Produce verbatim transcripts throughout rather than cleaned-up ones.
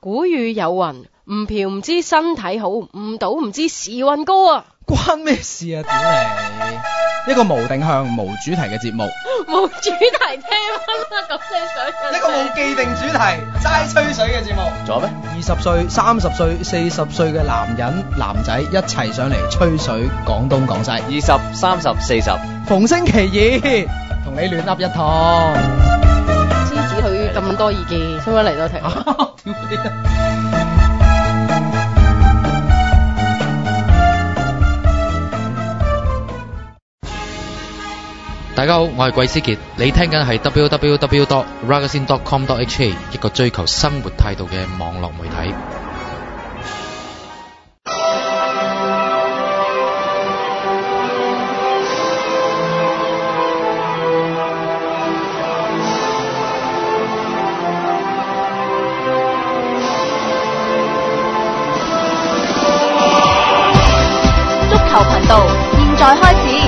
古語有云，唔嫖唔知身體好，唔賭唔知時運高啊！ 關咩事啊？屌你！一個無定向、無主題嘅節目， 冇主題聽啦，咁你想一個冇既定主題、齋吹水嘅節目， 仲有咩？ 二十歲、三十歲、四十歲嘅男人、男仔一齊上嚟吹水，講東講西。 二十、三十、四十， 逢星期二同你亂噏一趟。 獅子佢咁多意見，使唔使嚟多聽？ 大家好，我係季思傑，你聽緊係 double-u double-u double-u dot ragazine dot com dot h k 一個追求生活態度嘅網絡媒體。 足球頻道，現在開始。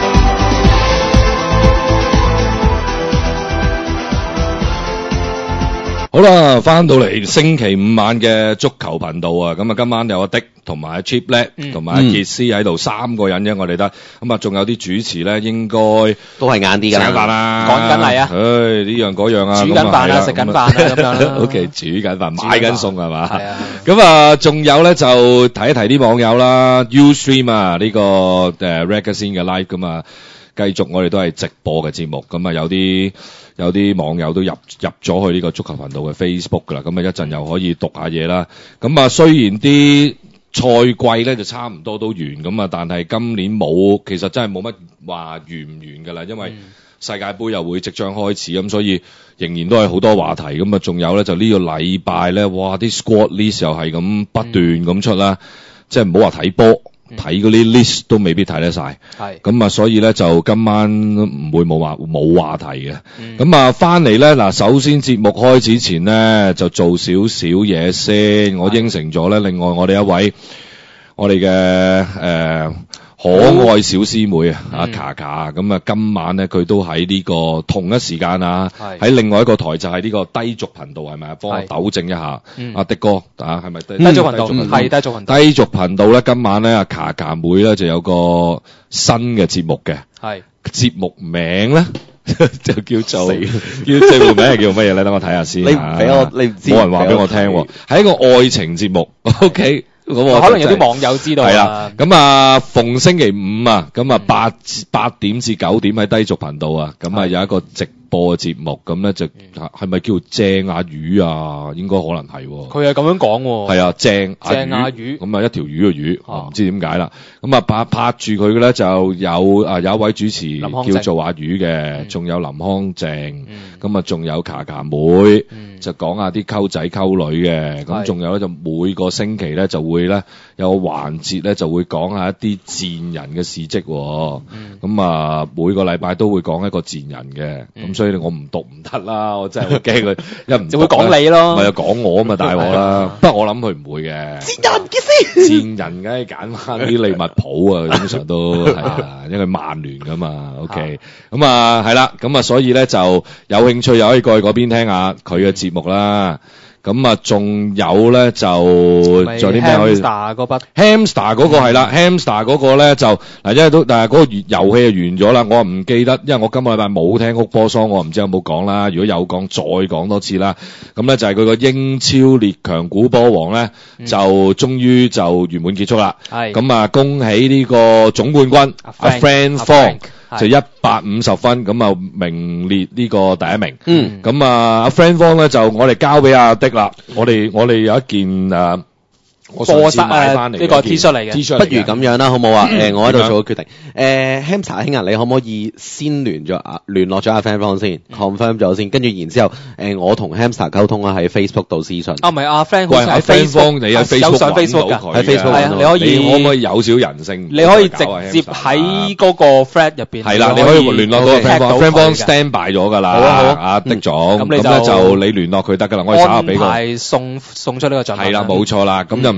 好啦，翻到嚟星期五晚嘅足球頻道啊，咁啊今晚有阿迪同埋阿 Cheap 叻同埋阿傑斯喺度，三個人啫，我哋得，咁啊仲有啲主持咧，應該都係晏啲㗎啦， 食緊飯啦， 趕緊嚟啊， 唉呢樣嗰樣啊， 煮緊飯啊，食緊飯啊咁樣啦 ，OK 煮緊飯，買緊餸係嘛， 係啊， 咁啊仲有咧就睇一睇啲網友啦 ，Ustream 啊呢個誒 Ragazine 嘅 live 咁啊，繼續我哋都係直播嘅節目，咁啊有啲。有啲網友都入入咗去呢個足球頻道嘅 Facebook 㗎啦，咁啊一陣又可以讀下嘢啦。咁啊雖然啲賽季咧就差唔多都完咁啊，但係今年冇，其實真係冇乜話完唔完㗎啦，因為世界盃又會即將開始，咁所以仍然都係好多話題。咁啊仲有咧就呢個禮拜咧，哇啲 squad list 又係咁不斷咁出啦，即係唔好話睇波。睇嗰啲 list 都未必睇得晒，係咁啊，所以咧就今晚唔會冇話冇話題嘅。咁啊，翻嚟咧嗱，首先節目開始前咧就做少少嘢先，我應承咗咧。另外我哋一位我哋嘅誒可愛小師妹啊，阿卡卡咁啊，今晚咧佢都喺呢個同一時間啊，喺另外一個台就係呢個低俗頻道係咪啊？幫我糾正一下，阿迪哥啊，係咪低低俗頻道？係低俗頻道。 低俗頻道咧，今晚咧阿卡卡妹咧就有個新嘅節目嘅，係節目名咧就叫做叫節目名係叫乜嘢咧？等我睇下先。你唔俾我，你唔知冇人話俾我聽喎，係一個愛情節目。OK。咁可能有啲網友知道係啦，咁啊逢星期五啊，咁啊八八點至九點喺低俗頻道啊，咁啊有一個直播嘅節目，咁咧就係咪叫正阿魚啊？應該可能係。 佢係咁樣講喎。係啊，正正阿魚， 咁啊一條魚嘅魚，我唔知點解啦。咁啊拍拍住佢嘅咧就有啊有一位主持叫做阿魚嘅，仲有林康正，咁啊仲有卡卡妹，就講下啲溝仔溝女嘅，咁仲有咧就每個星期咧就會咧有個環節咧就會講下一啲賤人嘅事蹟，咁啊每個禮拜都會講一個賤人嘅，咁所以我唔讀唔得啦，我真係好驚佢一唔就會講你咯，咪又講我啊嘛，大鑊啦。不過我諗佢唔會嘅。賤人嘅先，賤人梗係揀翻啲利物浦啊，通常都係啊，因為曼聯噶嘛。OK，咁啊係啦，咁啊所以咧就有興趣又可以過去嗰邊聽下佢嘅節目啦。咁啊，仲有咧就仲有啲咩可以 Hamster 嗰筆 Hamster 嗰個係啦 Hamster 嗰個咧就嗱，因為都但係嗰個遊戲就完咗啦，我唔記得，因為我今個禮拜冇聽哭波桑，我唔知有冇講啦。如果有講，再講多次啦。咁咧就係佢個英超列強估波王咧，嗯、就終於就圓滿結束啦。係咁啊，恭喜呢個總冠軍阿 Frank 方。就一百五十分，咁啊名列呢個第一名。嗯，咁啊阿 Frank 方咧就我哋交俾阿迪啦。我哋我哋有一件誒，我上次買翻嚟呢個 T 恤嚟嘅。 不如咁樣啦，好唔好啊？誒，我喺度做個決定。誒 Hamster 兄啊，你可唔可以先聯咗啊聯絡咗阿 Frank 方先 confirm 咗先，跟住然之後誒我同 Hamster 溝通啊，喺 Facebook 度私信。啊，唔係阿 Frank 好似喺 Facebook，你喺 Facebook 上 Facebook 㗎，喺 Facebook 係啊，你可以你可唔可以有少人性？ 你可以直接喺嗰個 thread 入邊。 係啦，你可以聯絡到 Frank 方 ，Frank 方 stand by 咗㗎啦。好啊好啊，阿迪總，咁咧就你聯絡佢得㗎啦。我哋稍後俾個安排送送出呢個獎品。 係啦，冇錯啦，咁就唔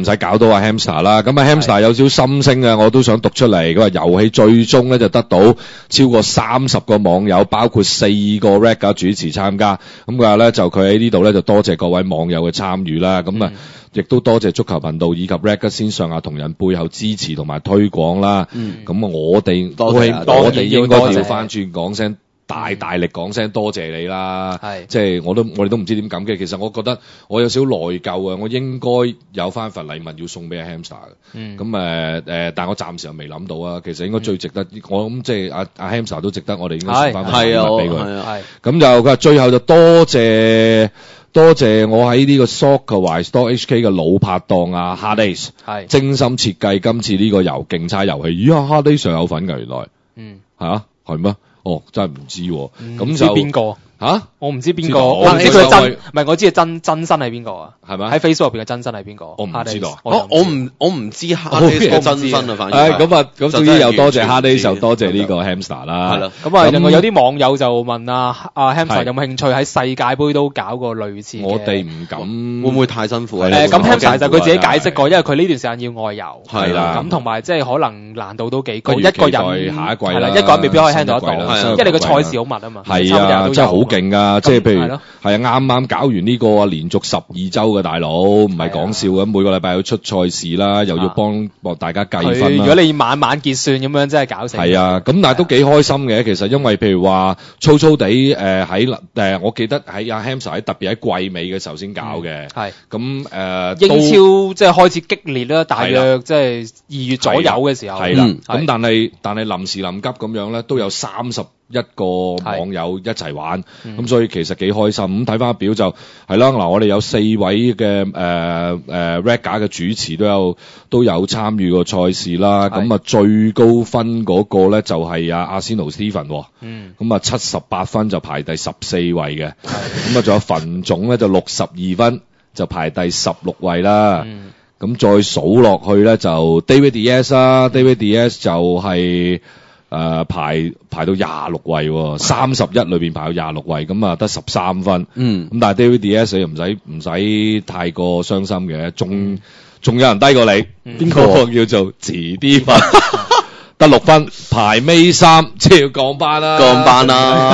唔使搞到阿 Hamster 啦。咁啊 Hamster 有少少心聲啊，我都想讀出嚟。佢話遊戲最終咧就得到超過三十個網友，包括四個 R A C 主持參加。咁佢話咧就佢喺呢度咧就多謝各位網友嘅參與啦。咁啊。嗯亦都多謝足球頻道以及 Ragazine 先上下同人背後支持同埋推廣啦。咁、嗯、我哋多謝、啊， 我哋應該調翻轉講聲，大大力講聲多謝你啦。係，即係我都我哋都唔知點感激。其實我覺得我有少少內疚啊，我應該有翻份禮物要送俾阿 Hamster 嘅。嗯。咁誒誒，但我暫時又未諗到啊。其實應該最值得，嗯、我諗即係阿阿 Hamster 都值得我哋應該送翻份禮物俾佢。係啊，係。咁就佢話最後就多謝。多謝我喺呢個 Soccerwise.hk 嘅老拍檔啊 Hardays 係精心設計今次呢個遊競猜遊戲。咦啊 Hardays 上有份㗎原來。嗯。嚇係咩？哦，真係唔知喎。咁、嗯、就邊個？嚇？我唔知邊個，我唔知佢真，唔係我知佢真真身係邊個啊？係咪？喺 Facebook 入邊嘅真身係邊個？我唔知道。我我唔我唔知 Hardays 嘅真身啊，反而。誒咁啊，咁總之又多謝 Hardays，就多謝呢個 Hamster 啦。係啦。咁啊，另外有啲網友就問啊，阿 Hamster 有冇興趣喺世界盃都搞個類似嘅？我哋唔敢，會唔會太辛苦啊？誒，咁 Hamster 就佢自己解釋過，因為佢呢段時間要外遊。係啦。咁同埋即係可能難度都幾高，一個人下一季啦，一個人未必可以 handle 得到，因為你個賽事好密啊嘛。係啊，真係好勁㗎，即係。譬如係啊，啱啱搞完呢個連續十二周嘅大佬，唔係講笑嘅，每個禮拜要出賽事啦，又要幫幫大家計分啦。如果你晚晚結算咁樣，真係搞死。係啊，咁但係都幾開心嘅。其實因為譬如話粗粗地誒喺誒，我記得喺阿 Hamster 喺特別喺季尾嘅時候先搞嘅。係咁誒，英超即係開始激烈啦，大約即係二月左右嘅時候。係啦，咁但係但係臨時臨急咁樣咧，都有三十一個網友一齊玩，咁、嗯、所以其實幾開心。咁睇翻表就係啦，嗱我哋有四位嘅誒誒 R A C 嘅主持都有都有參與個賽事啦。咁啊最高分嗰個咧就係阿阿仙奴 Steven，咁啊七十八分就排第十四位嘅。咁啊仲有馮總咧就六十二分就排第十六位啦。咁、嗯、再數落去咧就 David Diaz 啦、嗯、，David Diaz 就係、是。誒、呃、排排到廿六位，三十一裏邊排到廿六位，咁啊得十三分。嗯，咁但係 David Diaz 又唔使唔使太過傷心嘅，仲仲有人低過你，邊、嗯、個叫做遲啲分？得六分，排尾三，即係要降班啦，降班啦。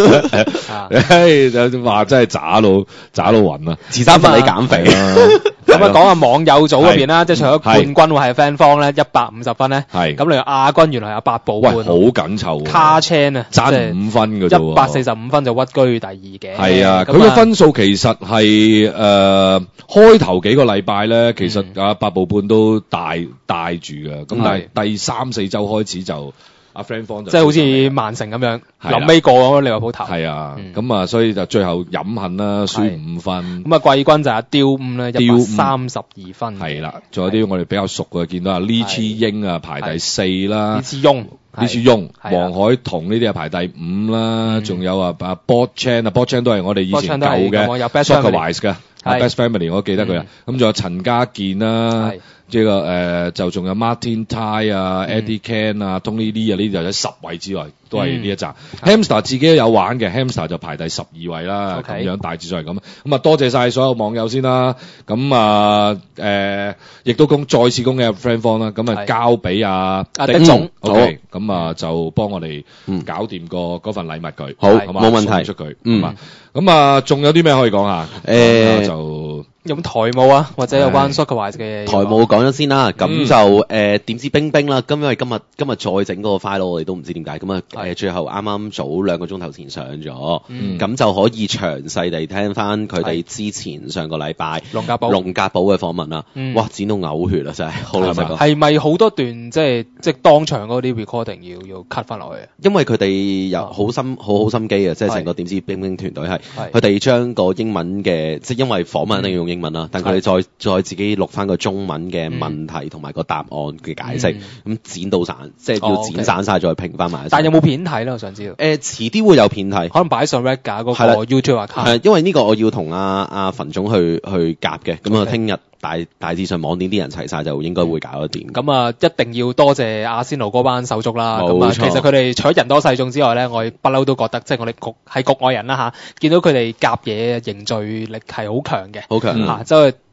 誒，就話真係渣到渣到暈啊！遲三分你減肥啦。咁啊，講下網友組嗰邊啦，即係除咗冠軍會係 fan 方咧，一百五十分咧。係。咁另外亞軍原來有八寶半。喂，好緊湊。卡 Chan 啊，爭五分嘅啫喎。一百四十五分就屈居第二嘅。係啊，佢嘅分數其實係誒開頭幾個禮拜咧，其實啊八寶半都帶帶住嘅。咁但係第三四週開始就阿 Frank 方就即係好似曼城咁樣，臨尾過咗利物浦頭。係啊，咁啊，所以就最後飲恨啦，輸五分。咁啊，季軍就阿刁五咧，一百三十二分。係啦，仲有啲我哋比較熟嘅，見到阿 Lee Chi Ying啊排第四啦，Lee Chi Yong、Lee Chi Yong、黃海彤呢啲啊排第五啦，仲有啊阿 Bob Chan 啊 ，Bob Chan 都係我哋以前舊嘅 Soccerwise 嘅 Best Family， 我記得佢啊。咁仲有陳家健啦。即係個誒就仲有 Martin Tai 啊、嗯、Eddie Can 啊、Tony Lee 啊，呢啲就喺十位之外，都係呢一紮。嗯、Hamster 自己都有玩嘅、嗯、，Hamster 就排第十二位啦，咁、okay. 樣大致上係咁。咁啊，多謝晒所有網友先啦。咁啊誒，亦、呃、都恭再次恭喜 Friend 方啦。咁啊，交俾阿阿狄總，OK，咁啊就幫我哋搞掂個嗰份禮物佢。好，冇問題，出佢。嗯。咁啊，仲有啲咩可以講啊？誒、呃，就有冇台務啊，或者有關 Soccerwise 嘅台務講咗先啦。咁、嗯、就誒點、呃、知冰冰啦。咁因為今日今日再整嗰個 file，我哋都唔知點解。咁啊誒，最後啱啱早兩個鐘頭前上咗，咁、嗯、就可以詳細地聽翻佢哋之前上個禮拜龍格堡龍格堡嘅訪問啦、嗯。哇，剪到嘔血啊！真係好老實講。係咪好多段即係即係當場嗰啲 recording 要要 cut 翻落去？因為佢哋有好心好好心機啊，即係成個點知冰冰團隊係。佢哋將個英文嘅，即係因為訪問一定要用英文啦、嗯，但佢哋再再自己錄翻個中文嘅問題同埋個答案嘅解釋，咁、嗯、剪到散，即係要剪散晒、哦 okay. 再拼翻埋。但係有冇片睇咧？我想知道。誒、呃，遲啲會有片睇，可能擺上 Red 架嗰個 YouTube account。係，因為呢個我要同阿阿馮總去去夾嘅，咁啊聽日。大大致上網點啲人齊晒就應該會搞得掂。咁、嗯、啊，一定要多謝阿仙奴嗰班手足啦。咁啊，其實佢哋除咗人多勢眾之外咧，我不嬲都覺得，即係我哋局係局外人啦嚇，見到佢哋夾嘢凝聚力係好強嘅。好強嚇，即係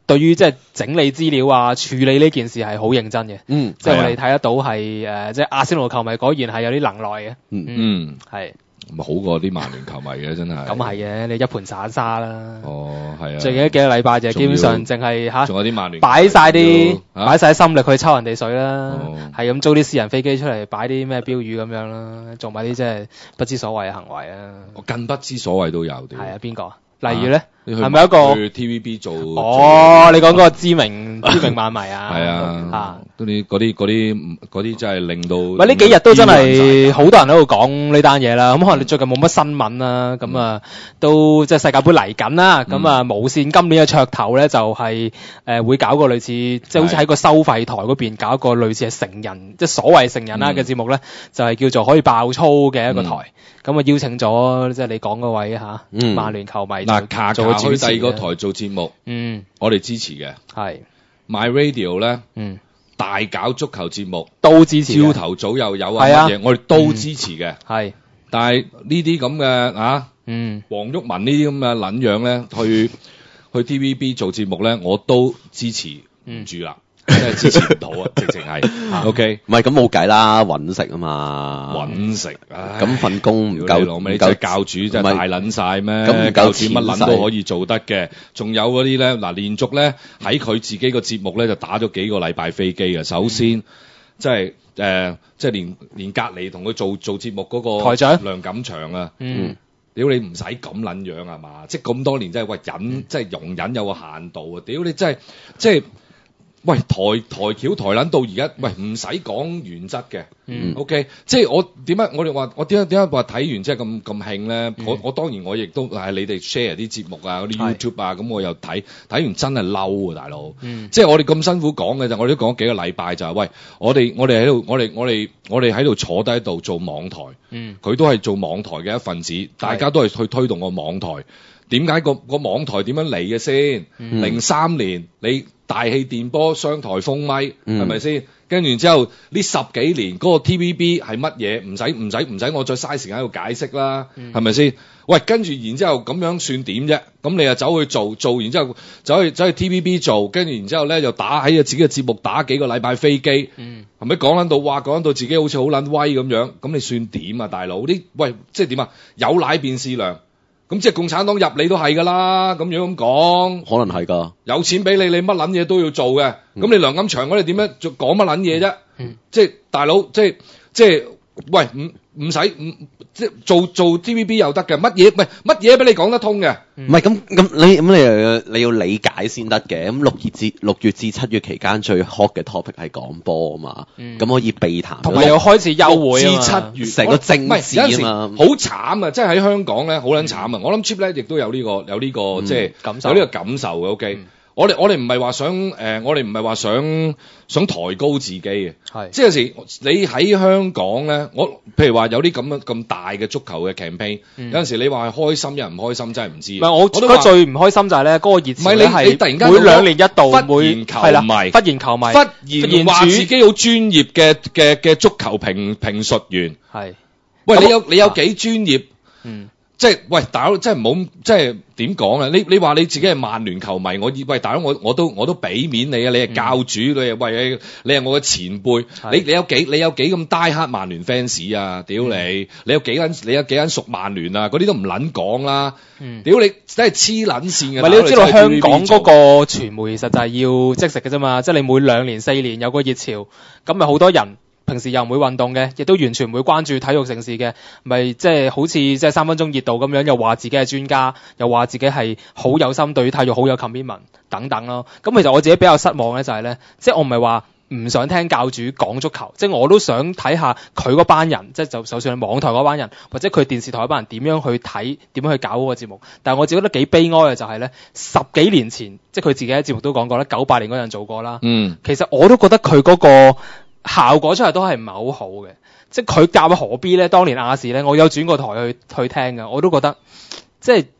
對於即係整理資料啊、處理呢件事係好認真嘅。 嗯， 即係我哋睇得到係誒、呃，即係阿仙奴球迷果然係有啲能耐嘅。 嗯嗯， 係。 咪好過啲曼聯球迷嘅真係。 咁係嘅，你一盤散沙啦。 哦，係啊。 最近幾個禮拜就基本上淨係嚇， 仲有啲曼聯擺晒啲擺晒心力去抽人哋水啦， 哦係咁租啲私人飛機出嚟擺啲咩標語咁樣啦，做埋啲即係不知所謂嘅行為啊。 我更不知所謂都有啲。 係啊，邊個啊？例如咧， 你去係咪一個去 T V B 做？ 哦，你講嗰個知名知名漫迷啊？ 係啊，嗰啲嗰啲嗰啲嗰啲真係令到。 喂，呢幾日都真係好多人喺度講呢單嘢啦。咁可能你最近冇乜新聞啦，咁啊都即係世界盃嚟緊啦。咁啊無線今年嘅噱頭咧就係誒會搞個類似，即係好似喺個收費台嗰邊搞一個類似係成人，即係所謂成人啦嘅節目咧，就係叫做可以爆粗嘅一個台。咁啊邀請咗即係你講嗰位嚇曼聯球迷。 嗱，卡卡去第二個台做節目， 嗯， 我哋支持嘅。 係 My Radio 咧， 嗯， 大搞足球節目都支持， 朝頭早又有啊乜嘢，我哋都支持嘅。 係， 但係呢啲咁嘅啊， 嗯， 黃毓民呢啲咁嘅撚樣咧，去去 T V B 做節目咧，我都支持唔住啦。真係支持唔到啊！直情係，OK， 唔係咁冇計啦，揾食啊嘛， 揾食， 咁份工唔夠， 唔夠教主真係大撚晒咩？ 咁唔夠錢乜撚都可以做得嘅，仲有嗰啲咧，嗱，連續咧喺佢自己個節目咧就打咗幾個禮拜飛機嘅。首先，即係誒，即係連連隔離同佢做做節目嗰個台長梁錦祥啊， 嗯， 屌你唔使咁撚樣係嘛？即係咁多年真係喂忍，即係容忍有個限度啊！屌你真係即係。喂，台台橋台撚到而家，喂唔使講原則嘅，嗯，OK，即係我點解我哋話我點解點解話睇完即係咁咁興咧？我我當然我亦都係你哋 share 啲節目啊，嗰啲 YouTube 啊，咁我又睇睇完真係嬲啊，大佬，嗯，即係我哋咁辛苦講嘅就，我哋都講幾個禮拜就係，喂，我哋我哋喺度，我哋我哋我哋喺度坐低喺度做網台，嗯，佢都係做網台嘅一份子，大家都係去推動個網台。點解個個網台點樣嚟嘅先？零三年你大氣電波雙台封咪係咪先？跟住之後呢十幾年嗰個 T V B 係乜嘢？唔使唔使唔使我再嘥時間喺度解釋啦，係咪先？喂，跟住然之後咁樣算點啫？咁你又走去做做，然之後走去走去 T V B 做，跟住然之後咧又打喺自己嘅節目打幾個禮拜飛機，係咪講緊到哇講緊到自己好似好撚威咁樣？咁你算點啊，大佬？啲喂即係點啊？有奶便是娘。咁即係共產黨入你都係噶啦，咁樣咁講， 可能係噶。有錢俾你，你乜撚嘢都要做嘅。咁、嗯、你梁錦祥嗰啲點樣做講乜撚嘢啫？嗯、即係大佬，即係即係，喂，唔唔使唔即係做做 T V B 又得嘅，乜嘢唔係乜嘢俾你講得通嘅？ 唔係咁咁你咁你又要你要理解先得嘅。咁六月至六月至七月期間最 hot 嘅 topic 係講波啊嘛，咁、嗯、可以避談。 同埋又開始休會啊嘛， 至七月成個政治啊嘛， 好慘啊！即係喺香港咧，好撚慘啊！嗯、我諗 Chip 咧亦都有呢、這個有呢、這個、嗯、即係感受有呢個感受嘅。OK。嗯我哋我哋唔係話想誒、呃，我哋唔係話想想抬高自己嘅，係即係有時你喺香港咧，我譬如話有啲咁樣咁大嘅足球嘅 campaign，、嗯、有陣時你話係開心，有人唔開心，真係唔知。唔係我覺得最唔開心就係咧，嗰個熱潮咧係每兩年一度，忽然球迷，忽然球迷，忽然話自己好專業嘅嘅嘅足球評評述員，係喂你有你有幾專業？嗯。即係喂大佬，即係唔好即係點講啊？你你話你自己係曼聯球迷，我喂大佬，我我都我都俾面你啊！你係教主，嗯、你係喂你你係我嘅前輩，你你有幾你有幾咁 die hard曼聯 fans 啊？屌你！嗯、你有幾間你有幾間屬曼聯啊？嗰啲都唔撚講啦！嗯、屌你真係黐撚線嘅！唔係你都知道香港嗰個傳媒其實就係要即食嘅啫嘛，即係你每兩年四年有個熱潮，咁咪好多人。平時又唔會運動嘅，亦都完全唔會關注體育盛事嘅，咪即係好似即係三分鐘熱度咁樣，又話自己係專家，又話自己係好有心對於體育好有 commitment 等等咯。咁其實我自己比較失望咧，就係咧，即係我唔係話唔想聽教主講足球，即係我都想睇下佢嗰班人，即係就就算係網台嗰班人，或者佢電視台嗰班人點樣去睇，點樣去搞嗰個節目。但係我自己覺得幾悲哀嘅就係咧，十幾年前，即係佢自己喺節目都講過啦，九八年嗰陣做過啦。嗯，其實我都覺得佢嗰個效果出嚟都係唔係好好嘅，即係佢教何 B 咧，當年亞視咧，我有轉過台去去聽嘅，我都覺得即係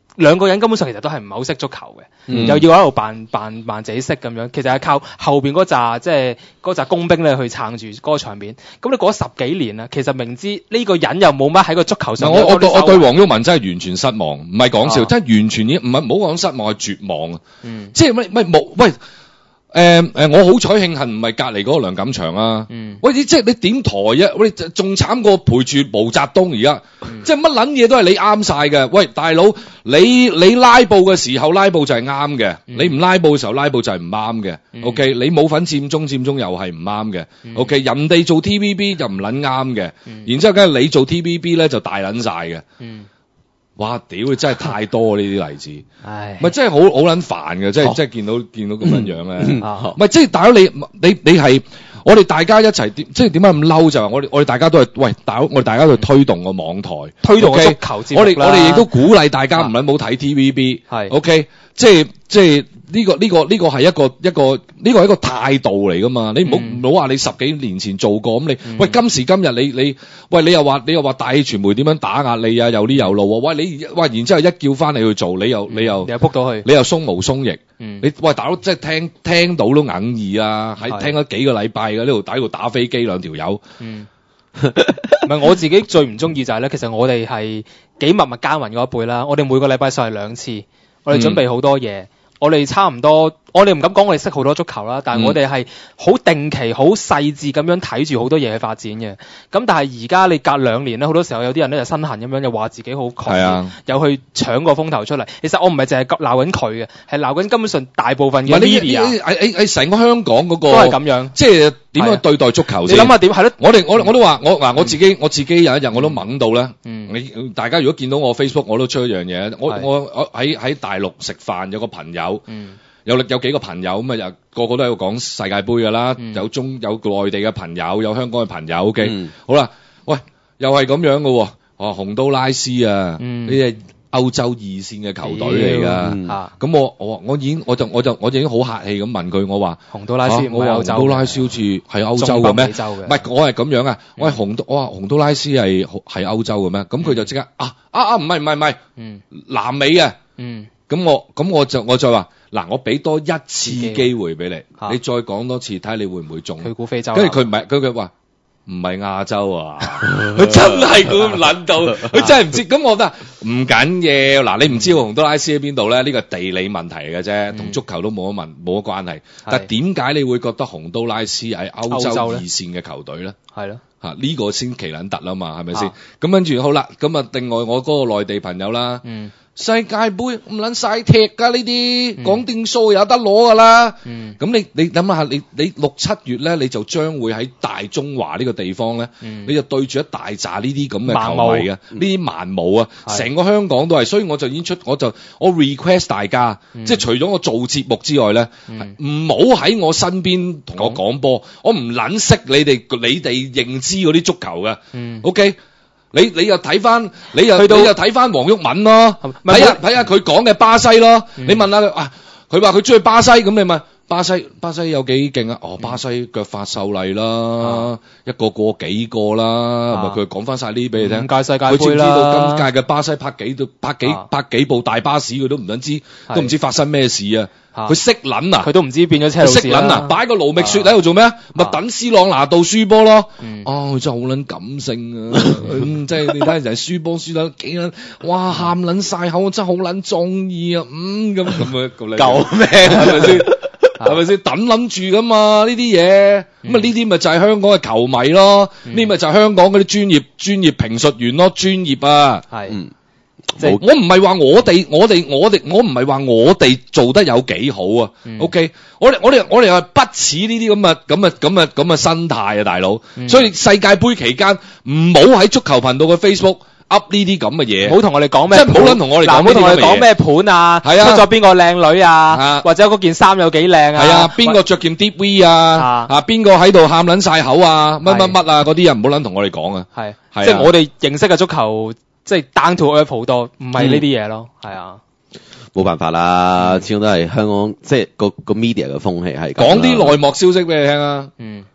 兩個人根本上其實都係唔係好識足球嘅， 嗯又要喺度扮扮扮自己識咁樣，其實係靠後邊嗰扎即係嗰扎工兵咧去撐住嗰個場面。咁你過咗十幾年啦，其實明知呢個人又冇乜喺個足球上。 我我對我對黃毓民真係完全失望，唔係講笑， 啊真係完全已唔係唔好講失望，係絕望啊！ 嗯即係乜乜冇喂。誒誒、呃呃，我好彩慶幸唔係隔離嗰個梁錦祥啊！ 嗯、 喂，你即係你點台啊？喂，仲慘過陪住毛澤東而家， 嗯、 即係乜撚嘢都係你啱晒嘅。喂，大佬，你你拉布嘅時候拉布就係啱嘅， 嗯、 你唔拉布嘅時候拉布就係唔啱嘅。 嗯、 OK，你冇份佔中佔中又係唔啱嘅。 嗯、 OK，人哋做 T V B 就唔撚啱嘅， 嗯、 然之後梗係你做 T V B 咧就大撚晒嘅。 嗯哇！屌，真係太多呢啲例子， 唉， 唔係真係好好撚煩嘅，即係即係見到見到咁樣樣咧， 啊唔係即係大佬你你你係我哋大家一齊點即係點解咁嬲就係我哋我哋大家都係喂大佬我哋大家都係推動個網台， 推動個 OK？ 足球節目我哋啦我哋亦都鼓勵大家唔撚冇睇 T V B， 係 OK，即係即係。呢、個呢、個呢、個係一個一個呢、個係一個態度嚟噶嘛？你唔好唔好話你十幾年前做過咁你， 嗯、 喂今時今日你你，喂你又話你又話大氣傳媒點樣打壓你啊？有呢有路喎，喂你喂然之後一叫翻你去做，你又、嗯、你又你又撲到去， 你又鬆毛鬆翼， 嗯、 你喂大佬即係聽聽到都哽耳啊！喺聽咗幾個禮拜嘅呢度打呢度打飛機兩條友， 嗯，唔係我自己最唔中意就係咧，其實我哋係幾默默耕耘嗰一輩啦，我哋每個禮拜上嚟兩次，我哋準備好多嘢。嗯我哋差唔多，我哋唔敢講我哋識好多足球啦，但係我哋係好定期、好細緻咁樣睇住好多嘢去發展嘅。咁但係而家你隔兩年咧，好多時候有啲人咧就身痕咁樣，又話自己好狂熱， 啊、 又去搶個風頭出嚟。其實我唔係淨係鬧緊佢嘅，係鬧緊根本上大部分嘅唔係 media。 誒誒成個香港嗰、嗰個都係咁樣， 即係點樣對待足球先？ 你諗下點係咯？ 我哋我我都話我嗱我自己我自己有一日我都懵到咧。 嗯， 你大家如果見到我 Facebook，我都出一樣嘢。我我我喺喺大陸食飯，有個朋友。 嗯。 有有幾個朋友咁啊，又個個都喺度講世界盃㗎啦， 嗯、 有中有內地嘅朋友，有香港嘅朋友，OK，、嗯、好啦，喂，又係咁樣嘅喎，哦，洪都拉斯啊，呢啲歐洲二線嘅球隊嚟㗎，咁、嗯、我我我已經我就我就我就已經好客氣咁問佢，我話洪都拉斯唔係歐洲， 洪都拉斯好似係歐洲嘅咩？唔係，我係咁樣啊， 嗯、 我係洪都，我話洪都拉斯係係歐洲嘅咩？咁佢就即刻啊啊啊，唔係唔係唔係， 嗯， 南美嘅， 嗯， 咁我咁我就我再話。嗱，我俾多一次機會俾你， 啊、 你再講多次，睇下你會唔會中？ 佢估非洲， 跟住佢唔係，佢佢話唔係亞洲啊，佢真係估唔撚到，佢真係唔知。咁我覺得唔緊要，嗱，你唔知洪都拉斯喺邊度咧？呢個地理問題嚟嘅啫，同、嗯、足球都冇乜問冇乜關係。但係點解你會覺得洪都拉斯係歐洲二線嘅球隊咧？ 係咯， 嚇呢、呢個先奇撚特啦嘛，係咪先？咁跟住好啦，咁啊，另外我嗰個內地朋友啦。嗯世界盃唔撚晒踢㗎呢啲，講定數有得攞㗎啦。咁、嗯、你你諗下，你你六七月咧，你就將會喺大中華呢個地方咧，嗯、你就對住一大紮呢啲咁嘅球迷嘅，呢啲蠻冇啊，成個香港都係。所以我就已經出，我就我 request 大家，嗯、即係除咗我做節目之外咧，唔好喺我身邊同我講波，我唔撚識你哋你哋認知嗰啲足球嘅。嗯、OK。你你又睇翻，你又你又睇翻黃毓民咯，睇下睇下佢講嘅巴西咯。嗯、你問下佢啊，佢話佢中意巴西，咁你問巴西巴西有幾勁啊？哦，巴西腳法秀麗啦，啊、一個過幾個啦，咪佢講翻晒呢啲俾你聽。 屆世界盃啦， 佢知唔知道今屆嘅巴西拍幾拍幾拍幾部大巴士，佢都唔想知，啊、都唔知發生咩事啊！佢識撚啊！ 佢都唔知變咗車路士識撚啊！擺個盧覓雪喺度做咩啊？咪等斯朗拿度輸波咯！哦，真係好撚感性啊！即係你睇下人哋輸波輸得幾撚，哇喊撚晒口，我真係好撚中意啊！嗯咁咁啊咁你救命係咪先？係咪先？等撚住噶嘛呢啲嘢，咁啊呢啲咪就係香港嘅球迷咯，呢咪就係香港嗰啲專業專業評述員咯，專業啊！係。即係我唔係話我哋我哋我哋我唔係話我哋做得有幾好啊、嗯、，OK，我哋我哋我哋係不似呢啲咁嘅咁嘅咁嘅咁嘅生態啊，大佬，嗯、所以世界盃期間唔好喺足球頻道嘅 Facebook up 呢啲咁嘅嘢， 唔好同我哋講咩， 即係唔好諗同我哋講， 唔好同我哋講咩盤啊，係啊，出咗邊個靚女啊，啊或者嗰件衫有幾靚啊， 係啊，邊個着件 deep V 啊，啊邊個喺度喊撚晒口啊，乜乜乜啊嗰啲人唔好諗同我哋講啊，係， 即係我哋認識嘅足球。即係 down to earth 好多，唔係呢啲嘢咯，係、嗯、啊， 冇辦法啦，始終都係香港，即係個個 media 嘅風氣係咁。 講啲內幕消息俾你聽啊， 嗯，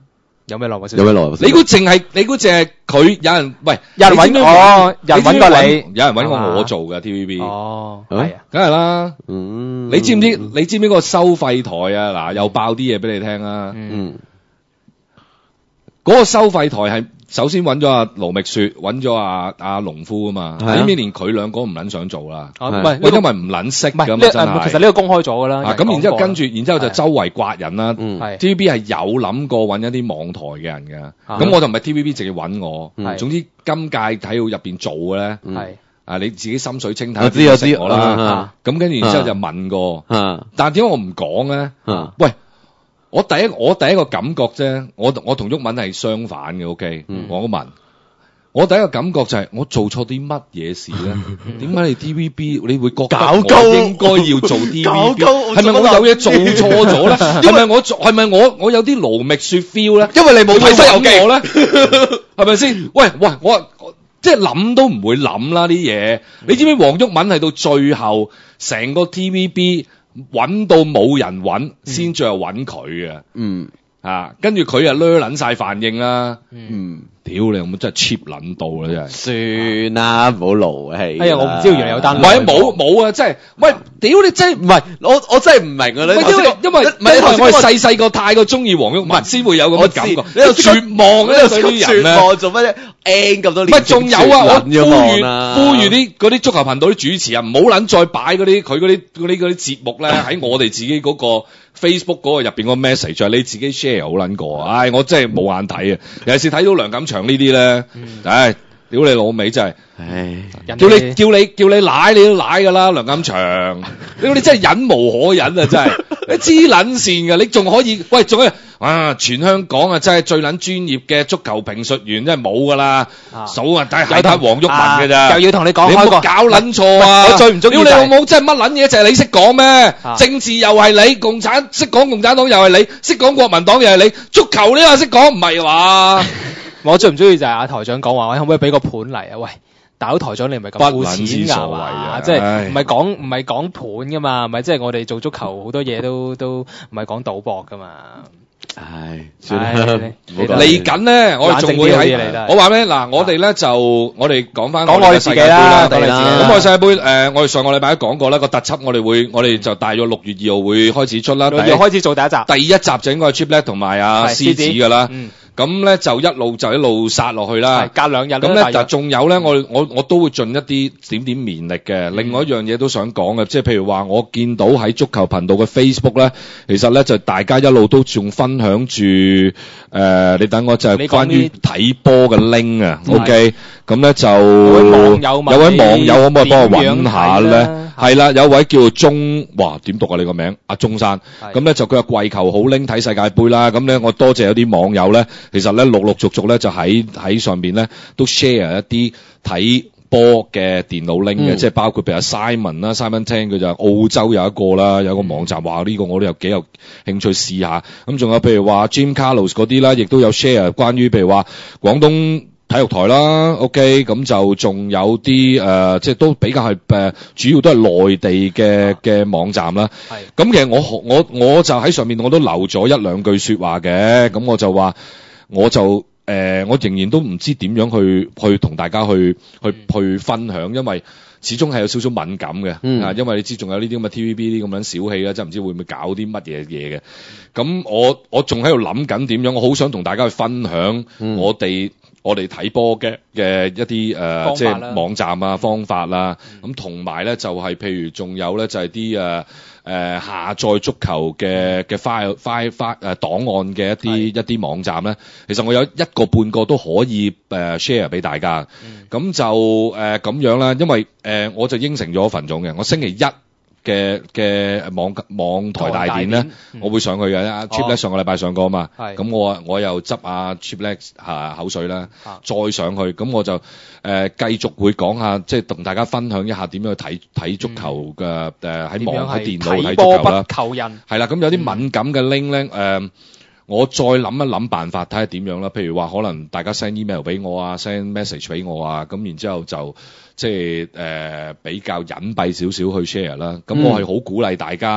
有咩內幕消息？ 有咩內幕消息？ 你估淨係你估淨係佢有人喂有人揾你知唔知我，有人揾過你， 有人揾過係嘛我做嘅 T V B。 哦， 啊係啊， 梗係啦。 嗯， 你知唔知？你知唔知個收費台啊？嗱，又爆啲嘢俾你聽啊！ 嗯， 嗯嗰個收費台係首先揾咗阿盧覓雪，揾咗阿阿農夫啊嘛。 係啊你知唔知連佢兩個唔撚想做啦？ 哦，唔係係， 喂，因為唔撚識唔係㗎嘛， 呢真係。 誒其實呢個公開咗㗎啦。 啊，咁然之後跟住， 住然之後就周圍刮人啦。 嗯係 T V B 係有諗過揾一啲網台嘅人嘅， 啊咁我就唔係 T V B 直接揾我。 係總之今屆體育入邊做嘅咧， 嗯係啊你自己心水清睇。 我知我知我啦。 啊咁跟住然之後就問過， 啊但係點解我唔講咧？ 啊喂，我第一我第一個感覺啫，我我同毓民係相反嘅，OK， 嗯黃毓民。我第一個感覺就係我做錯啲乜嘢事咧？點解你 T V B 你會覺得搞我鳩應該要做 T V B？ 搞鳩係咪我有嘢做錯咗咧？係咪我做係咪我我有啲盧覓雪 feel 咧？ 因為你冇睇《西遊記》 我咧，係咪先？喂喂，我我即係諗都唔會諗啦啲嘢。你知唔知黃毓民係到最後成個 T V B 揾到冇人揾，先最後揾佢嘅嗯啊？跟住佢啊掠撚晒反應啦。 嗯， 屌你有冇真係 cheap 撚到啦真係！ 算啦，唔好勞氣。 哎呀，我唔知道原來有單唔係啊冇冇啊！真係喂，屌你真係唔係，我我真係唔明啊！你喂，因為因為唔係因為我係頭先嗰個細細個太過中意黃毓民，先會有咁我知嘅感覺。 你又絕望你又嘅對啲人絕咧。 望做乜啫？N 咁多唔年， 係仲有啊！我呼籲呼籲啲啲嗰啲足球頻道啲主持啊，唔好撚再擺嗰啲佢嗰啲嗰啲嗰啲節目咧喺我哋自己嗰個 Facebook 嗰個入邊個 message，就係你自己 share 好撚過啊！唉，我真係冇眼睇啊！尤其是睇到梁錦祥呢啲咧，唉，屌你老味真係〜 唉， 人叫你哋叫你叫你奶你都奶噶啦，梁錦祥，你你真係忍無可忍啊！真係，你黐撚線噶，你仲可以喂，仲有啊！全香港啊，真係最撚專業嘅足球評述員真係冇噶啦， 啊數啊，但係係得黃毓民嘅咋， 又要同你講你開個冇搞撚錯啊！ 我最唔中意屌你就係老母，真係乜撚嘢就係你識講咩？ 啊政治又係你，共產識講共產黨又係你，識講國民黨又係你，足球呢個識講唔係話？ 我最唔中意就係阿台長講話，喂，可唔可以俾個盤嚟啊？喂，大佬台長你唔係咁膚不撚之淺㗎所謂嘛？ 啊即係唉唔係講唔係講盤㗎嘛？唔係即係我哋做足球好多嘢都都唔係講賭博㗎嘛？ 唉，算唉啦， 你唔好講嚟緊咧，我哋仲會冷靜啲啲嚟啦喺我話咩嗱，我哋咧就我哋講翻講我哋自己啦，講你自己我哋啦咁我哋世界盃誒，我哋上個禮拜都講過啦，個特輯我哋會我哋就大約六月二號會開始出啦。第一要開始做第一集， 第一集就應該係 Chip Black 同埋阿係獅子㗎啦。 嗯， 咁咧就一路就一路殺落去啦係。隔兩日啦咁咧， 大約但仲有咧，我我我都會盡一啲點點綿力嘅。另外一樣嘢都想講嘅，即係譬如話，我見到喺足球頻道嘅 Facebook 咧，其實咧就大家一路都仲分享住誒、呃，你等我就係你講關於啲睇波嘅 link 啊。 係 OK，咁咧就有位網友問有位網友可唔可以幫我點樣揾下睇呢咧？係啦，有位叫做鐘，哇點讀啊你個名？阿鐘山。 係咁咧就佢話跪求好拎睇世界盃啦。咁咧我多謝有啲網友咧，其實咧陸陸續續咧就喺喺上邊咧都 share 一啲睇波嘅電腦 link 嘅， 嗯即係包括譬如阿 Simon 啦，Simon 聽佢就澳洲有一個啦，有一個網站話呢個我都有幾有興趣試下。咁仲有譬如話 Jim Carlos 嗰啲啦，亦都有 share 關於譬如話廣東體育台啦，OK，咁就仲有啲誒、呃，即係都比較係誒、呃，主要都係內地嘅嘅網站啦。 係咁其實我我我就喺上面我都留咗一兩句説話嘅，咁我就話我就誒、呃，我仍然都唔知點樣去去同大家去去去分享，因為始終係有少少敏感嘅，啊、 嗯， 因為你知仲有呢啲咁嘅 T V B 啲咁樣小氣啦，真係唔知會唔會搞啲乜嘢嘢嘅。咁我我仲喺度諗緊點樣，我好想同大家去分享嗯我哋。我哋睇波嘅嘅一啲誒、呃，即係網站啊方法啦，咁同埋咧就係、是、譬如仲有咧就係啲誒誒下載足球嘅嘅 file file file 誒檔案嘅一啲一啲網站咧，其實我有一個半個都可以誒、呃、share 俾大家，咁、嗯、就誒咁、呃、樣啦，因為誒、呃、我就應承咗份總嘅，我星期一嘅嘅網網台大典咧， 嗯、 我會上去嘅。阿 Chip 咧上個禮拜上過啊嘛，咁我啊我又執阿 Chip 咧下口水啦， 啊、 再上去，咁我就誒、呃、繼續會講下，即係同大家分享一下點樣去睇睇足球嘅誒喺網喺電腦睇足球啦。 求人係啦，咁有啲敏感嘅 link 咧誒。我再諗一諗辦法，睇下點樣啦。譬如話，可能大家 send email 俾我啊，send message 俾我啊，咁然之後就即係誒、呃、比較隱蔽少少去 share 啦。咁我係好鼓勵大家，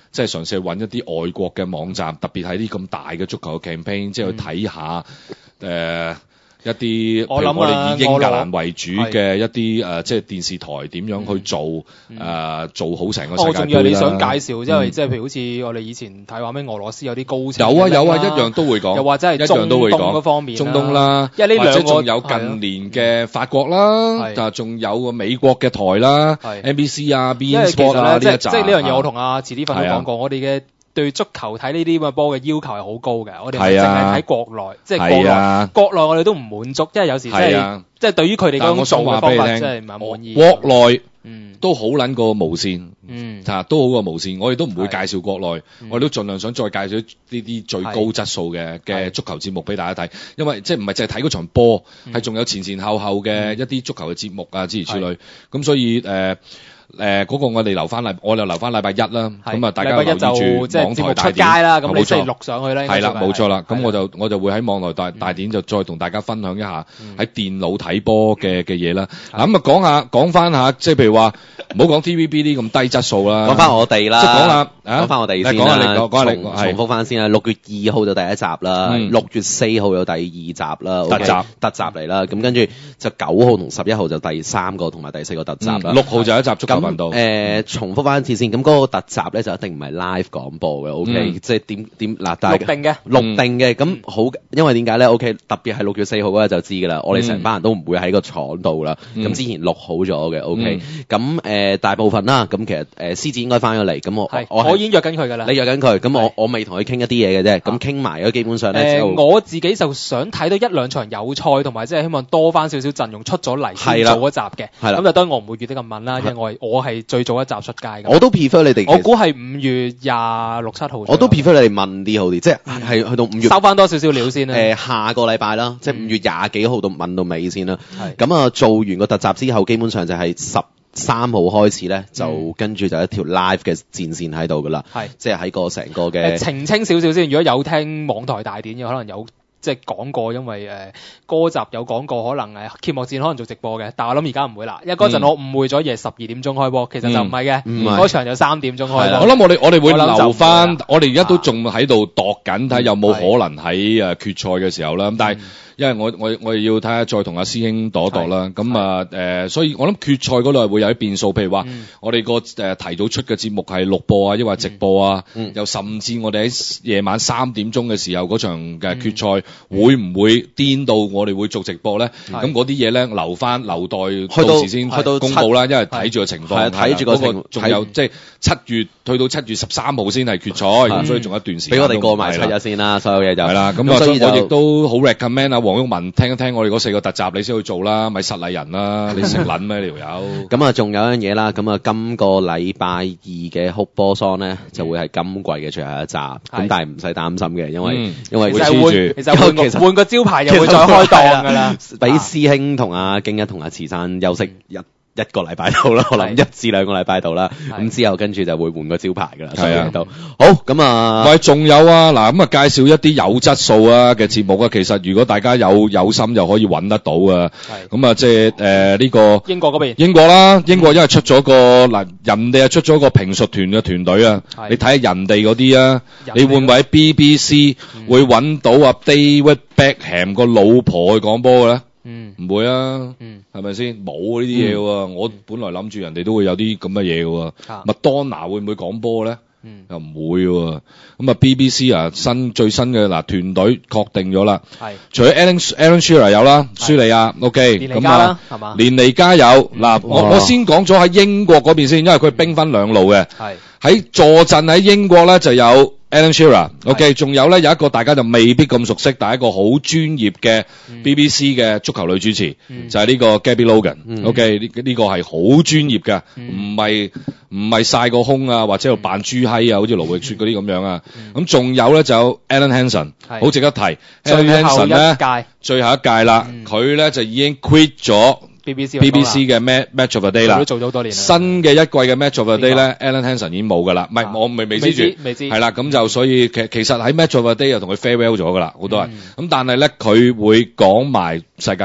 即係嘗試去揾一啲外國嘅網站，特別係啲咁大嘅足球嘅 campaign，即係去睇下誒。呃一啲， 我諗啊譬如我哋以英格蘭為主我嘅一啲誒、呃，即係電視台點樣去做誒、 嗯呃，做好成個哦， 世界仲要盃啦。 你想介紹，因為嗯即係譬如好似我哋以前睇話咩俄羅斯有啲高層有啊有啊， 嘅一樣都會講， 又或者係一樣都會中東嗰講方面啦中東啦， 因為呢兩個或者仲有近年嘅法國啦， 係但係仲有個美國嘅台啦係 ，N B C 啊，beIN 因為其 Sport 啊實咧， 呢一集即係即係呢樣嘢，我同阿遲啲粉都係啊講過，我哋嘅對足球睇呢啲咁嘅波嘅要求係好高嘅，我哋唔係淨係啊係睇國內，即係國係內啊， 國內我哋都唔滿足，因為有時即係係啊即係對於佢哋嗰種但我想做嘅方法話俾你聽真係唔係滿意。 國內嗯都好撚過無線。 嗯啊，都好過無線，我哋都唔會介係紹國內， 嗯我哋都盡量想再介紹呢啲最高質素嘅嘅係足球節目俾大家睇，因為即係唔係淨係睇嗰場波， 嗯係仲有前前後後嘅一啲足球嘅節目啊，諸如此類。咁所以誒誒嗰個我哋留翻禮，我哋留翻禮拜一啦。咁啊，大家禮拜一留意住就即係節目出網台大典街啦，咁冇你星期錯六上去啦。 係啦，冇錯啦。咁我就就我就會喺網絡大大典就再同大家分享一下嗯喺電腦睇波嘅嘅嘢啦。 係嗱咁啊講下講翻下，即係譬如話唔好講 T V B 啲咁低質素啦。 講翻我哋啦， 即係講下啊講翻我哋先你講下你啦， 講講下你重係重複翻先啦。六月二號就第一集啦， 嗯六月四號有第二集啦， 特集 OK，特集嚟啦。咁跟住就九號同十一號就第三個同埋第四個特集啦。 嗯六號就有一集足球頻道。 咁誒，重複翻一次先。咁嗰個特集咧就一定唔係 live 廣播嘅，OK， 嗯即係點點嗱，大家錄定嘅。 錄定嘅。咁好，因為點解咧？OK，特別係六月四號嗰日就知㗎啦。我哋成班人都唔會喺個廠度啦。 嗯咁之前錄好咗嘅，OK。咁誒大部分啦，咁其實誒獅子應該翻咗嚟。咁我係我係我已經約緊佢㗎啦。 你約緊佢，咁我係我未同佢傾一啲嘢嘅啫，咁傾埋咗基本上咧誒， 就我自己就想睇到一兩場有賽，同埋即係希望多翻少少陣容出咗嚟先係啦做一集嘅。 係啦咁就當然我唔會預得咁問啦，因為我係我係最早一集出街嘅。 我都 prefer 你哋， 我估係五月廿六七號左右。 我都 prefer 你哋問啲好啲，即係係去到五月收翻多少少料先啦。 誒下個禮拜啦，即係嗯五月廿幾號到問到尾先啦。 係咁啊，做完個特集之後，基本上就係十三號開始咧，就嗯跟住就一條 live 嘅戰線喺度噶啦， 係即係喺個成個誒嘅。 澄清少少先，如果有聽網台大典嘅，可能有即係講過，因為誒嗰集有講過，可能誒揭幕戰可能做直播嘅，但係我諗而家唔會啦，因為嗰陣嗯我誤會咗夜十二點鐘開波，其實就唔係嘅， 嗯唔係嗰場就三點鐘開係啦波。 我諗我哋我哋會我諗就唔會留翻啦， 我哋而家都仲喺度度緊，睇有冇係可能喺誒決賽嘅時候啦。咁但係嗯因為我我我哋要睇下再同阿師兄度一度啦。 係咁啊誒，所以我諗決賽嗰度係會有啲變數，譬如話嗯我哋個誒提早出嘅節目係錄播啊，抑或直播啊， 嗯又甚至我哋喺夜晚三點鐘嘅時候嗰場嘅決賽嗯會唔會顛到我哋會做直播咧？ 係咁嗰啲嘢咧留翻留待去到到時先去到公佈啦，因為睇住個情況。 係啊睇住個係啦嗰情仲有睇即係七月去到七月十三號先係決賽，咁所以仲有一段時間俾都我哋過埋七係啦日先啦，所有嘢就係啦，咁啊， 所以所以我亦就都好 recommend 啊，黃毓民聽一聽我哋嗰四個特集，你先去做啦，咪失禮人啦，你食撚咩你條友？ 咁啊，仲有一樣嘢啦，咁啊，今個禮拜二嘅哭波桑咧，就會係今季嘅最後一集，咁但係唔使擔心嘅，因為嗯因為其實換會黐住其實換其實個換個招牌又會再開檔㗎啦。 俾師兄同阿京一同阿慈山休息一一個禮拜到啦，我諗係一至兩個禮拜到啦， 係咁之後跟住就會換個招牌噶啦，所以係啊都好咁啊， 喂，仲有啊，嗱咁啊，介紹一啲有質素啊嘅節目啊，其實如果大家有有心就可以揾得到啊， 係咁啊，即係誒呢個。 英國嗰邊英國啦，英國因為出咗個嗱，人哋啊出咗個評述團嘅團隊啊， 係你睇下人哋嗰啲啊， 人哋你會唔會喺 B B C 嗯會揾到啊 David Beckham 個老婆去講波嘅咧？ 嗯唔會啊， 嗯係咪先？冇呢啲嘢喎，我本來諗住人哋都會有啲咁嘅嘢嘅喎。 啊麥當娜會唔會講波咧？ 嗯又唔會喎。咁啊 B B C 啊新最新嘅嗱團隊確定咗啦。 係除咗 Alan Alan Shearer 有啦，舒利亞 OK， 連尼加啦，係嘛？ 連尼加有嗱，我哇我先講咗喺英國嗰邊先，因為佢兵分兩路嘅。 係喺坐鎮喺英國咧就有 Alan Shearer，OK，仲有咧有一個大家就未必咁熟悉，但係一個好專業嘅 B B C 嘅足球女主持， 嗯就係呢個 Gabby Logan，OK， 嗯呢呢個係好專業嘅，唔係唔係曬個胸啊，或者喺度扮豬閪啊，好似盧覓雪嗰啲咁樣啊。咁仲有咧就有 Alan Hansen， 係好值得提。 最 Alan 後 Hansen 一咧屆最後一屆啦， 嗯佢咧就已經 quit 咗 B B C B B C 嘅 Match Match of the Day 啦都。做咗好多年啦。 新嘅一季嘅 Match of the 邊 Day 個咧，Alan Hansen 已經冇噶啦，唔係啊我未未未知住知，未知係啦，咁就所以其其實喺 Match of the Day 就同佢 farewell 咗噶啦，好多人。 嗯咁但係咧，佢會講埋世界盃，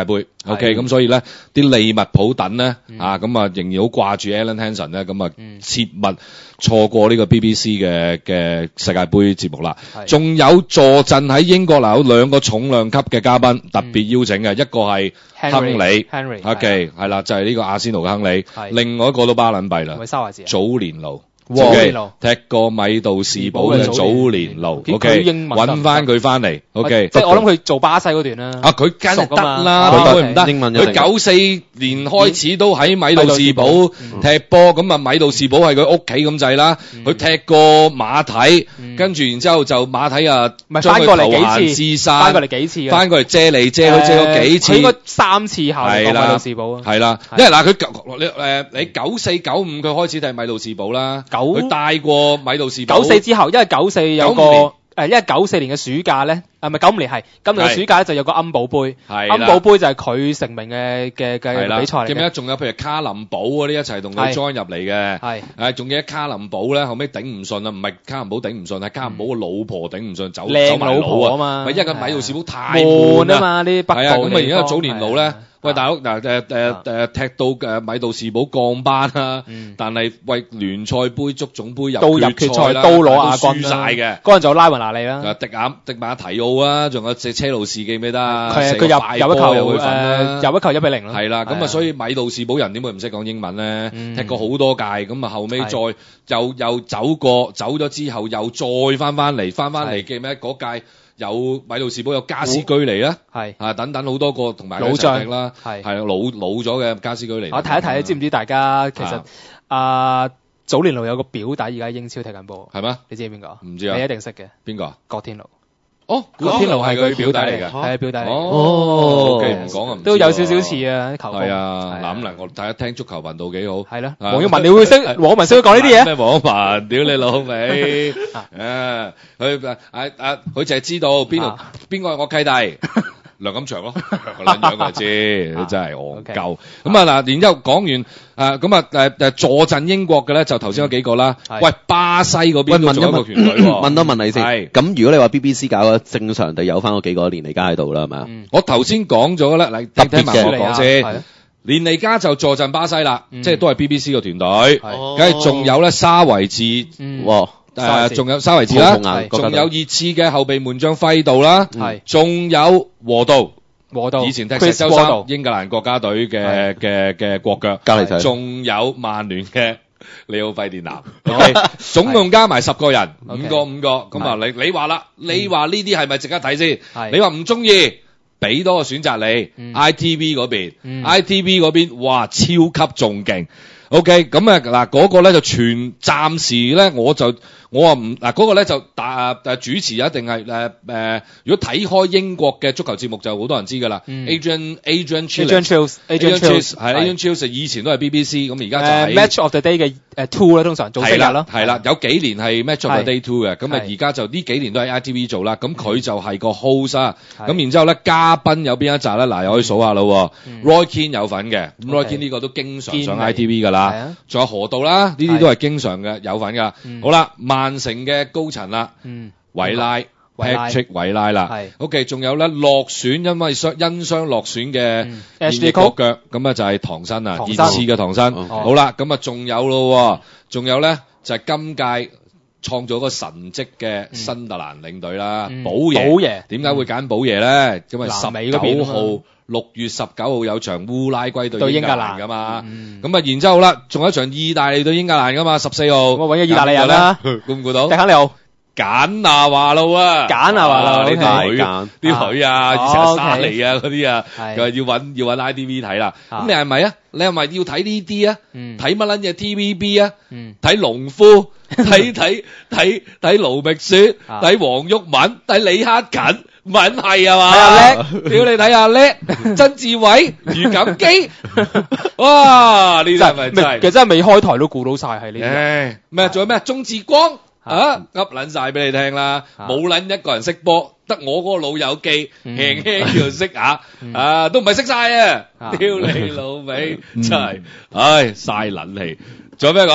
OK，咁所以咧啲利物浦等咧、嗯、啊，咁啊仍然好掛住 Alan Hansen 咧，咁啊切勿錯過呢個 B B C 嘅嘅世界盃節目啦。仲有坐鎮喺英國嗱，有兩個重量級嘅嘉賓特別邀請嘅，嗯、一個係亨利 Henry ，OK 係啦，就係、是、呢個阿仙奴嘅亨利，另外一個都巴撚閉啦，祖連奴。 Okay， 踢過米杜士堡嘅祖連奴 ，OK， 揾翻佢翻嚟 ，OK， 即係我諗佢做巴西嗰段啦。 啊，佢梗係得啦，點會唔得？佢九四年開始都喺米杜士堡踢波，咁啊米杜士堡係佢屋企咁滯啦。佢踢過馬體，跟住然之後就馬體啊，將佢投閒置散， 翻過嚟幾次， 翻過嚟借嚟借去借過幾次， 佢應該三次效力過米杜士堡啊。 係啦，因為嗱佢你誒你九四九五佢開始踢米杜士堡啦。佢帶過米杜士堡，九四之後，因為九四有個誒，因為九四年嘅暑假咧，誒唔係九五年係，今年嘅暑假咧就有個恩寶杯，恩寶杯就係佢成名嘅嘅嘅比賽嚟嘅。記唔記得仲有譬如卡林堡嗰啲一齊同佢 join 入嚟嘅？係誒，仲記得卡林堡咧，後尾頂唔順啊，唔係卡林堡頂唔順，係卡林堡個老婆頂唔順，走走埋佬啊嘛。咪因為個米杜士堡太悶啊嘛，呢啲北部係啊，咁啊而家祖連奴咧。喂，大佬嗱誒誒誒踢到誒米杜士堡降班啦，嗯、但係為聯賽杯、足總杯入都入決賽啦，都攞亞軍輸曬嘅。嗰陣就拉雲拿利啦，迪亞迪馬提奧啊，仲有隻車路士記唔記得啊？佢佢入入一球誒入一球一比零啦。係啦，咁啊所以米杜士堡人點會唔識講英文咧？嗯、踢過好多屆，咁啊後尾再又又走過，走咗之後又再翻翻嚟，翻翻嚟記咩嗰屆？有米杜士堡有加斯居尼啦，係啊等等好多個同埋老將啦，係係老老咗嘅加斯居尼。我睇一睇，知唔知大家其實阿祖連奴有個表弟而家英超踢緊波，係咩？你知邊個？唔知啊，你一定識嘅。邊個？郭天奴。哦，郭天奴係佢表弟嚟嘅，係表弟嚟。哦，OK，唔講啊，都有少少似啊，球風。係啊，嗱咁嚟，我大家聽足球頻道幾好。係咯，黃毓民你會識，黃毓民識講呢啲嘢？咩黃毓民？屌你老味！誒，佢誒誒誒，佢就係知道邊度邊個係我契弟。梁錦祥咯，個撚樣佢知，你真係戇鳩。咁啊嗱，然之後講完誒咁啊誒誒坐鎮英國嘅咧，就頭先嗰幾個啦。喂，巴西嗰邊都仲有一個團隊喎。問多問你先。係。咁如果你話 B B C 搞嘅，正常地有翻嗰幾個連尼加喺度啦，係咪啊？我頭先講咗啦，嚟聽聽埋我講先。連尼加就坐鎮巴西啦，即係都係 B B C 個團隊。係。梗係仲有咧沙維治。哇！誒，仲有沙維治啦，仲有熱刺嘅後備門將費道啦，係，仲有和道，和道以前踢石洲三英格蘭國家隊嘅嘅嘅國腳，加嚟睇，仲有曼聯嘅里奧費電南 ，OK， 總共加埋十個人，五個五個，咁啊，你你話啦，你話呢啲係咪值得睇先？你話唔中意，俾多個選擇你 ，I T V 嗰邊 ，I T V 嗰邊，哇，超級仲勁。OK， 咁啊嗱，嗰個咧就全暫時咧，我就我話唔嗱嗰個咧就大誒主持一定係誒誒，如果睇開英國嘅足球節目就好多人知㗎啦。Adrian Adrian Chiles，Adrian Chiles 係 Adrian Chiles 以前都係 B B C，咁而家就係 Match of the Day 嘅誒 two 啦，通常做四日咯。係啦，有幾年係 Match of the Day two 嘅，咁啊而家就呢幾年都係 I T V 做啦。咁佢就係個 host 啊。咁然之後咧，嘉賓有邊一集咧？嗱，又可以數下咯。Roy Keane 有份嘅，咁 Roy Keane 呢個都經常上 I T V 㗎啦。係啊，仲有河道啦，呢啲都係經常嘅有份噶。好啦，曼城嘅高層啦，韋拉 Patrick 韋拉啦。係 ，OK， 仲有咧落選，因為傷因傷落選嘅現役國腳，咁啊就係唐生啊，熱刺嘅唐生。好啦，咁啊仲有咯，仲有咧就係今屆創造個神蹟嘅新特蘭領隊啦，寶爺。寶爺點解會揀寶爺咧？因為十九號。六月十九號有場烏拉圭對英格蘭噶嘛，咁啊，然之後啦，仲有一場意大利對英格蘭噶嘛，十四號。我揾個意大利人啦，估唔估到？迪肯利奧、簡拿華路啊，簡拿華路呢啲女，啲女啊，以前沙尼啊嗰啲啊，佢話要揾要揾 I T V 睇啦。咁你係咪啊？你係咪要睇呢啲啊？睇乜撚嘢 T V B 啊？睇農夫，睇睇睇睇盧覓雪，睇黃毓民，睇李克勤。唔係啊嘛，睇下叻，屌你睇下叻，曾志偉、余錦基，哇！呢啲係咪真係？其實真係未開台都估到晒係呢啲。咩？仲有咩？鍾志光啊，噏撚晒俾你聽啦，冇撚一個人識波，得我嗰個老友記輕輕叫識下，啊都唔係識晒啊！屌你老味，真係，唉嘥撚氣。仲有咩講？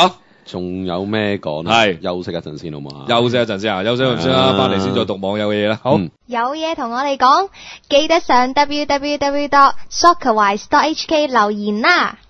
仲有咩講咧？ 係休息一陣先好嘛？ 休息一陣先啊，休息一陣先啦，翻嚟先再讀網友嘅嘢啦。好。 嗯有嘢同我哋講，記得上 w w w dot soccerwise dot h k 留言啦。